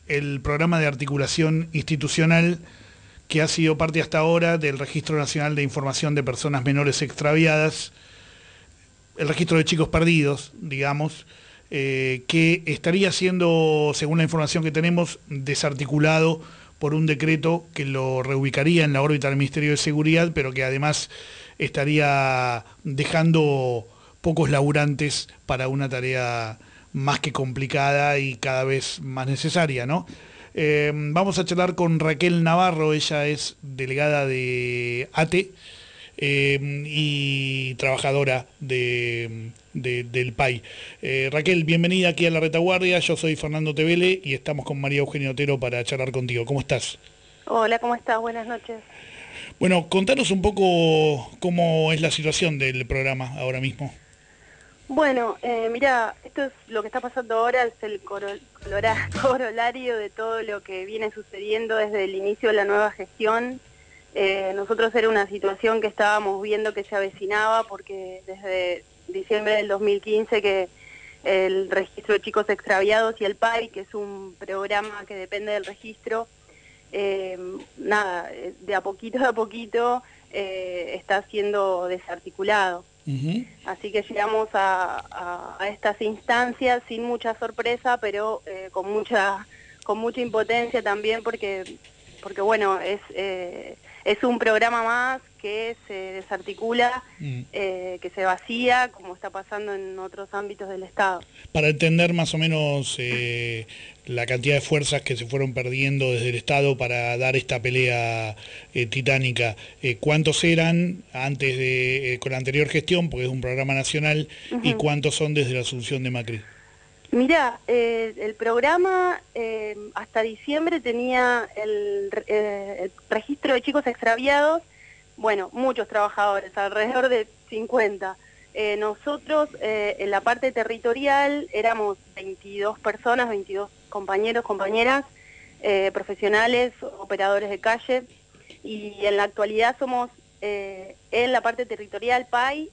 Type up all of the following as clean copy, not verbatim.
el programa de articulación institucional que ha sido parte hasta ahora del Registro Nacional de Información de Personas Menores Extraviadas, el registro de chicos perdidos, digamos, que estaría siendo, según la información que tenemos, desarticulado por un decreto que lo reubicaría en la órbita del Ministerio de Seguridad, pero que además estaría dejando pocos laburantes para una tarea más que complicada y cada vez más necesaria, ¿no? Vamos a charlar con Raquel Navarro, ella es delegada de ATE y trabajadora del PAI. Raquel, bienvenida aquí a La Retaguardia, yo soy Fernando Tevele y estamos con María Eugenia Otero para charlar contigo. ¿Cómo estás? Hola, ¿cómo estás? Buenas noches. Bueno, contanos un poco cómo es la situación del programa ahora mismo. Bueno, mira, esto es lo que está pasando ahora, es el corolario de todo lo que viene sucediendo desde el inicio de la nueva gestión. Nosotros era una situación que estábamos viendo que se avecinaba porque desde diciembre del 2015 que el registro de chicos extraviados y el PAI, que es un programa que depende del registro, de a poquito está siendo desarticulado. Así que llegamos a estas instancias sin mucha sorpresa, pero con mucha impotencia también porque bueno, es un programa más que se desarticula, que se vacía, como está pasando en otros ámbitos del Estado. Para entender más o menos la cantidad de fuerzas que se fueron perdiendo desde el Estado para dar esta pelea titánica, ¿cuántos eran antes con la anterior gestión, porque es un programa nacional, y cuántos son desde la asunción de Macri? Mira, el programa hasta diciembre tenía el registro de chicos extraviados, bueno, muchos trabajadores, alrededor de 50. Nosotros en la parte territorial éramos 22 personas, 22 compañeros, compañeras, profesionales, operadores de calle, y en la actualidad somos en la parte territorial PAI,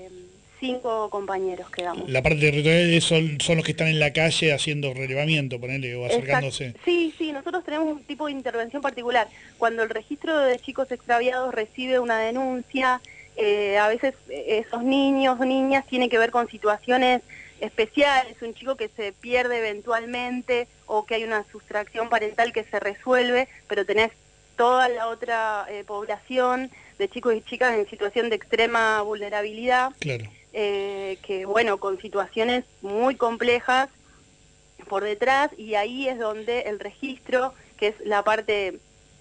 5 compañeros quedamos. La parte territorial son los que están en la calle haciendo relevamiento, ponele, o acercándose. Sí, nosotros tenemos un tipo de intervención particular. Cuando el registro de chicos extraviados recibe una denuncia, a veces esos niños o niñas tienen que ver con situaciones especiales, un chico que se pierde eventualmente o que hay una sustracción parental que se resuelve, pero tenés toda la otra población de chicos y chicas en situación de extrema vulnerabilidad. Claro. Que bueno, con situaciones muy complejas por detrás, y ahí es donde el registro, que es la parte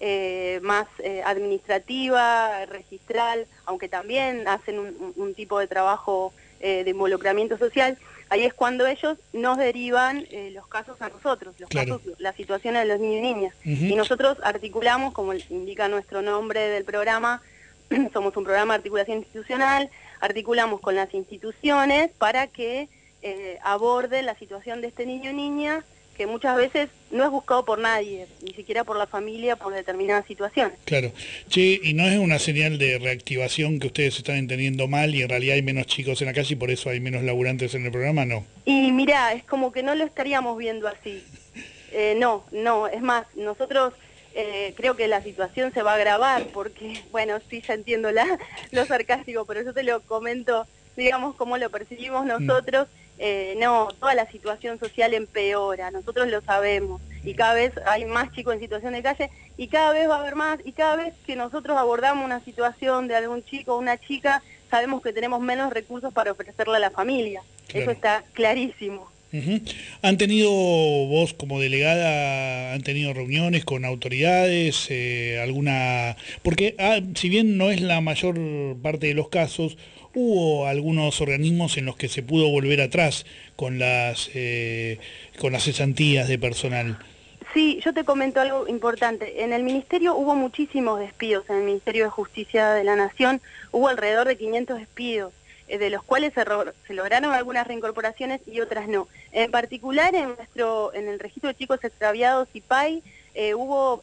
más administrativa, registral, aunque también hacen un tipo de trabajo de involucramiento social, ahí es cuando ellos nos derivan los casos a nosotros, Claro. casos, las situaciones de los niños y niñas. Y nosotros articulamos, como indica nuestro nombre del programa, somos un programa de articulación institucional, articulamos con las instituciones para que aborden la situación de este niño o niña, que muchas veces no es buscado por nadie, ni siquiera por la familia, por determinadas situaciones. Claro. Che, ¿y no es una señal de reactivación que ustedes están entendiendo mal y en realidad hay menos chicos en la calle y por eso hay menos laburantes en el programa? No. Y mirá, es como que no lo estaríamos viendo así. No, es más, nosotros creo que la situación se va a agravar porque, bueno, sí, ya entiendo lo sarcástico, pero yo te lo comento, digamos, cómo lo percibimos nosotros. No, toda la situación social empeora, nosotros lo sabemos, y cada vez hay más chicos en situación de calle, y cada vez va a haber más, y cada vez que nosotros abordamos una situación de algún chico o una chica, sabemos que tenemos menos recursos para ofrecerle a la familia. Claro. Eso está clarísimo. ¿Han tenido, vos como delegada, han tenido reuniones con autoridades, alguna...? Porque si bien no es la mayor parte de los casos, hubo algunos organismos en los que se pudo volver atrás con las cesantías de personal. Sí, yo te comento algo importante. En el Ministerio hubo muchísimos despidos, en el Ministerio de Justicia de la Nación hubo alrededor de 500 despidos, de los cuales se lograron algunas reincorporaciones y otras no. En particular, en el registro de chicos extraviados y PAI hubo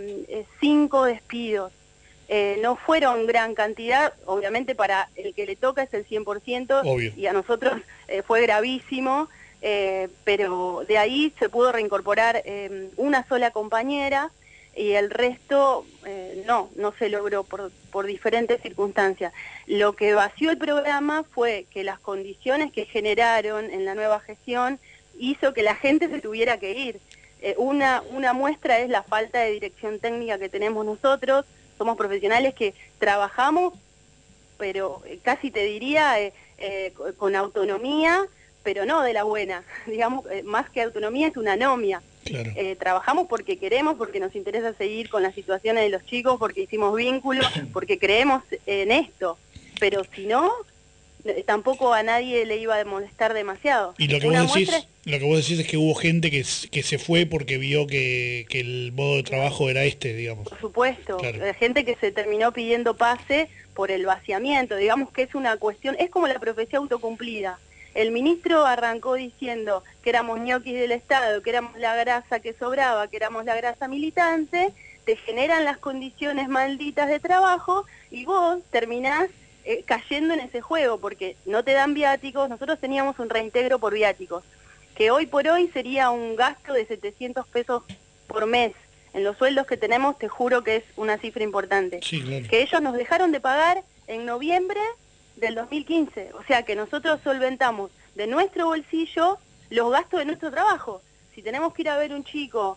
5 despidos. No fueron gran cantidad, obviamente para el que le toca es el 100%, obvio. Y a nosotros fue gravísimo, pero de ahí se pudo reincorporar una sola compañera y el resto no se logró por diferentes circunstancias. Lo que vació el programa fue que las condiciones que generaron en la nueva gestión hizo que la gente se tuviera que ir. Una muestra es la falta de dirección técnica que tenemos nosotros. Somos profesionales que trabajamos, pero casi te diría con autonomía, pero no de la buena. Digamos, más que autonomía es una anomia. Claro. Trabajamos porque queremos, porque nos interesa seguir con las situaciones de los chicos, porque hicimos vínculos, porque creemos en esto. Pero si no, tampoco a nadie le iba a molestar demasiado. Y lo que vos decís es que hubo gente que se fue porque vio que el modo de trabajo era digamos. Por supuesto, claro. Gente que se terminó pidiendo pase por el vaciamiento, digamos que es una cuestión, es como la profecía autocumplida. El ministro arrancó diciendo que éramos ñoquis del Estado, que éramos la grasa que sobraba, que éramos la grasa militante, te generan las condiciones malditas de trabajo y vos terminás cayendo en ese juego porque no te dan viáticos. Nosotros teníamos un reintegro por viáticos, que hoy por hoy sería un gasto de 700 pesos por mes. En los sueldos que tenemos te juro que es una cifra importante. Sí, claro. Que ellos nos dejaron de pagar en noviembre del 2015, o sea que nosotros solventamos de nuestro bolsillo los gastos de nuestro trabajo. Si tenemos que ir a ver un chico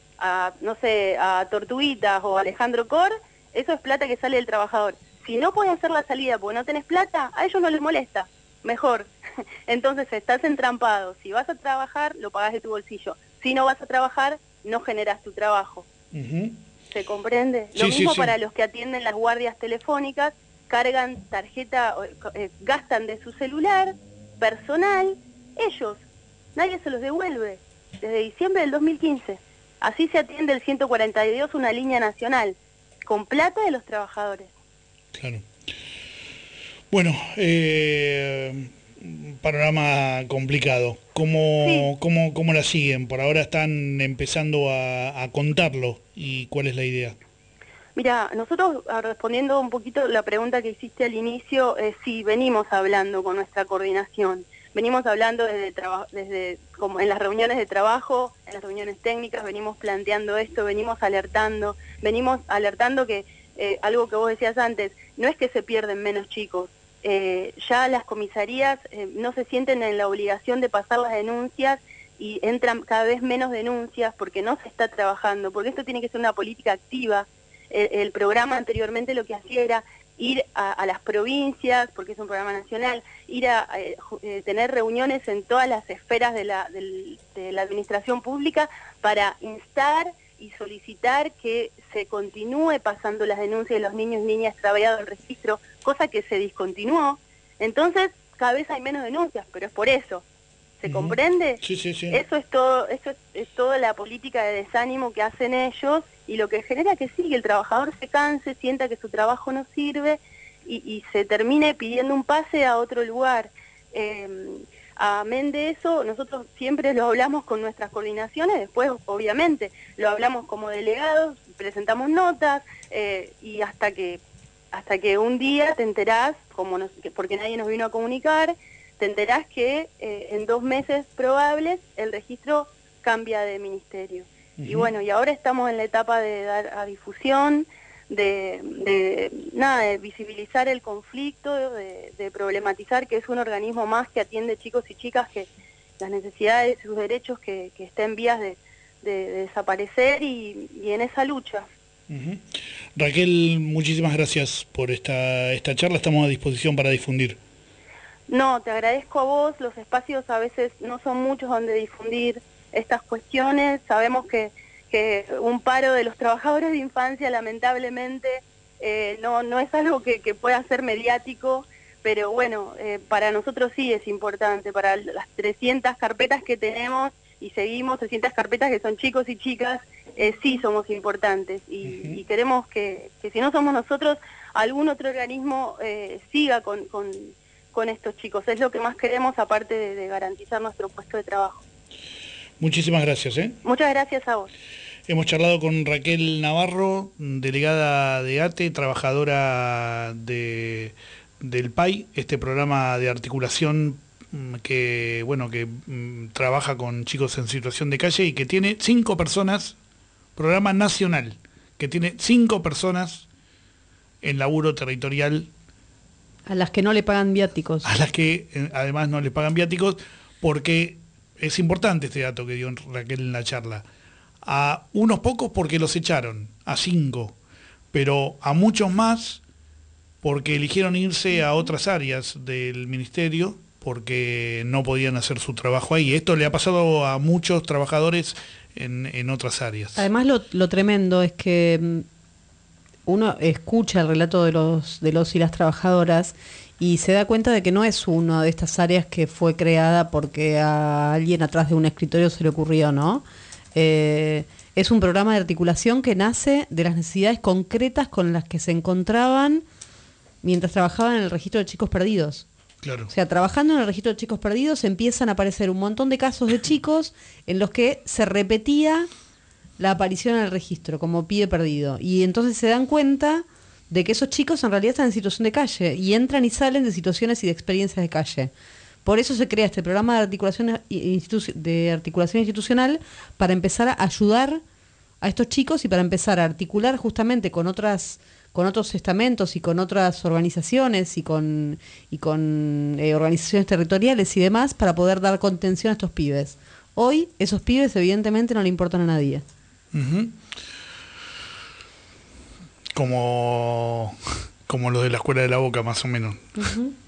no sé, a Tortuguitas o a Alejandro Cor, eso es plata que sale del trabajador. Si no puedes hacer la salida porque no tenés plata, a ellos no les molesta, mejor. Entonces estás entrampado. Si vas a trabajar, lo pagás de tu bolsillo. Si no vas a trabajar, no generas tu trabajo. ¿Se comprende? Sí, Lo mismo sí. para los que atienden las guardias telefónicas, cargan tarjeta, gastan de su celular personal, ellos, nadie se los devuelve, desde diciembre del 2015. Así se atiende el 142, una línea nacional, con plata de los trabajadores. Claro. Bueno, panorama complicado. ¿Cómo la siguen? Por ahora están empezando a contarlo. ¿Y cuál es la idea? Mira, nosotros, respondiendo un poquito la pregunta que hiciste al inicio, sí, venimos hablando con nuestra coordinación. Venimos hablando desde como en las reuniones de trabajo, en las reuniones técnicas, venimos planteando esto, venimos alertando que algo que vos decías antes, no es que se pierden menos chicos, ya las comisarías no se sienten en la obligación de pasar las denuncias y entran cada vez menos denuncias porque no se está trabajando, porque esto tiene que ser una política activa. El programa anteriormente lo que hacía era ir a las provincias, porque es un programa nacional, ir a tener reuniones en todas las esferas de la administración pública para instar y solicitar que se continúe pasando las denuncias de los niños y niñas extraviados del registro, cosa que se discontinuó. Entonces, cada vez hay menos denuncias, pero es por eso. ¿Se comprende? Sí. Eso es toda la política de desánimo que hacen ellos y lo que genera que sí, que el trabajador se canse, sienta que su trabajo no sirve y se termine pidiendo un pase a otro lugar. Amén de eso, nosotros siempre lo hablamos con nuestras coordinaciones, después obviamente lo hablamos como delegados, presentamos notas y hasta que un día te enterás, porque nadie nos vino a comunicar, te enterás que en 2 meses probables el registro cambia de ministerio. Y bueno, y ahora estamos en la etapa de dar a difusión, de visibilizar el conflicto, de problematizar que es un organismo más que atiende chicos y chicas, que las necesidades y sus derechos que está en vías de desaparecer y en esa lucha. Raquel, muchísimas gracias por esta charla, estamos a disposición para difundir. No, te agradezco a vos, los espacios a veces no son muchos donde difundir estas cuestiones, sabemos que un paro de los trabajadores de infancia lamentablemente no es algo que pueda ser mediático, pero bueno, para nosotros sí es importante, para las 300 carpetas que tenemos y seguimos, 300 carpetas que son chicos y chicas, sí somos importantes y queremos que si no somos nosotros, algún otro organismo siga con estos chicos. Es lo que más queremos, aparte de garantizar nuestro puesto de trabajo. Muchísimas gracias. Muchas gracias a vos. Hemos charlado con Raquel Navarro, delegada de ATE, trabajadora del PAI, este programa de articulación que trabaja con chicos en situación de calle y que tiene 5 personas, programa nacional, que tiene 5 personas en laburo territorial. A las que no le pagan viáticos. A las que además no le pagan viáticos, porque es importante este dato que dio Raquel en la charla. A unos pocos porque los echaron, a 5, pero a muchos más porque eligieron irse a otras áreas del ministerio porque no podían hacer su trabajo ahí. Esto le ha pasado a muchos trabajadores en otras áreas. Además lo tremendo es que uno escucha el relato de los y las trabajadoras y se da cuenta de que no es una de estas áreas que fue creada porque a alguien atrás de un escritorio se le ocurrió, ¿no? Es un programa de articulación que nace de las necesidades concretas con las que se encontraban mientras trabajaban en el registro de chicos perdidos. Claro. O sea, trabajando en el registro de chicos perdidos empiezan a aparecer un montón de casos de chicos en los que se repetía la aparición en el registro como pibe perdido. Y entonces se dan cuenta de que esos chicos en realidad están en situación de calle y entran y salen de situaciones y de experiencias de calle. Por eso se crea este programa de articulación institucional para empezar a ayudar a estos chicos y para empezar a articular justamente con otros estamentos y con otras organizaciones y con organizaciones territoriales y demás para poder dar contención a estos pibes. Hoy esos pibes evidentemente no le importan a nadie. Uh-huh. Como los de la Escuela de la Boca, más o menos. Uh-huh.